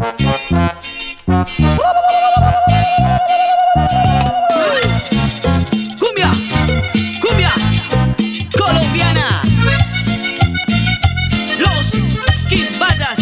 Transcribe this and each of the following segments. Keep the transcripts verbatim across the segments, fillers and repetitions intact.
Cumbia, cumbia colombiana, los Quimbayas.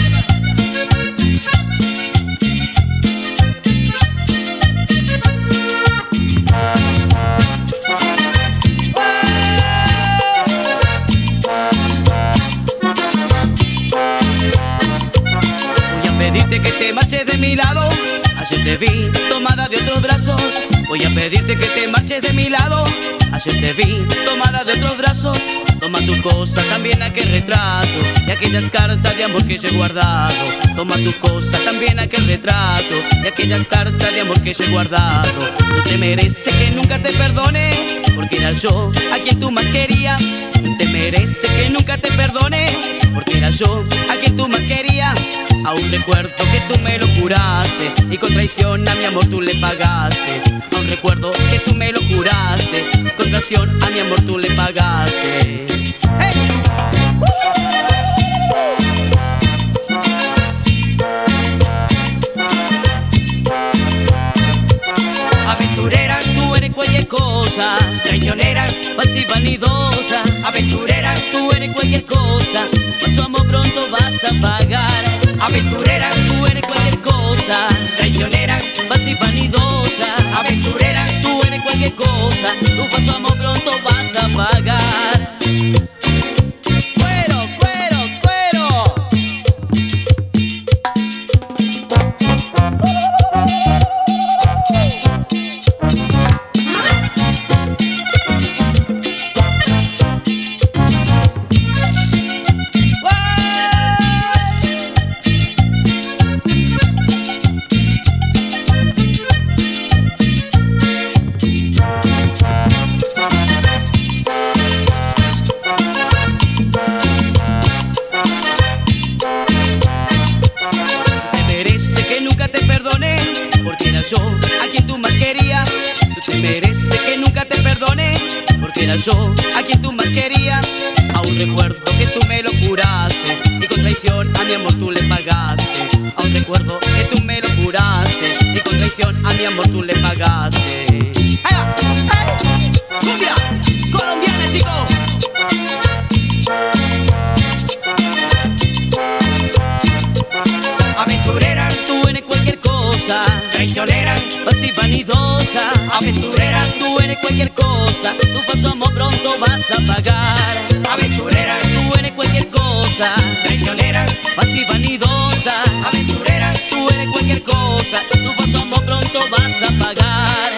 Voy a pedirte que te marches de mi lado. Ayer te vi tomada de otros brazos. Voy a pedirte que te marches de mi lado. Ayer te vi tomada de otros brazos. Toma tu cosa, también aquel retrato y aquellas cartas de amor que yo he guardado. Toma tu cosa, también aquel retrato y aquellas cartas de amor que yo he guardado. No te mereces que nunca te perdone, porque era yo a quien tú más querías. No te mereces que nunca te perdone, porque era yo a quien tú más querías. Aún recuerdo que tú me lo juraste y con traición a mi amor tú le pagaste. Aún recuerdo que tú me lo juraste, con traición a mi amor tú le pagaste. ¡Hey! Aventurera, tú eres cualquier cosa. Traicionera, falsa y vanidosa. Aventurera, tú eres cualquier cosa. Paso amor pronto vas a pagar. Aventurera, tú eres cualquier cosa. Traicionera, falsa y vanidosa. Aventurera, tú eres cualquier cosa. Tu paso amor pronto vas a pagar. Cuero, cuero, cuero. Yo a quien tú más querías. Tú te mereces que nunca te perdone, porque era yo a quien tú más querías. Aún recuerdo que tú me lo juraste y con traición a mi amor tú le pagaste. Aún recuerdo que tú me lo juraste y con traición a mi amor tú le pagaste. ¡Hey! ¡Hey! ¡Cumbia colombiana, chicos! Aventurera, tú eres cualquier cosa. Traicionera, falsa y vanidosa. Aventurera, tú eres cualquier cosa. Tu falso amor pronto vas a pagar. Aventurera, tú eres cualquier cosa. Traicionera, falsa y vanidosa. Aventurera, tú eres cualquier cosa. Tu falso amor pronto vas a pagar.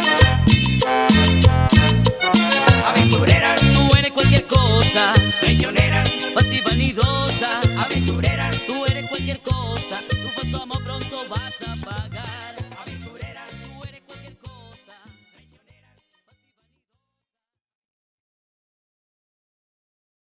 Aventurera, tú eres cualquier cosa. Traicionera,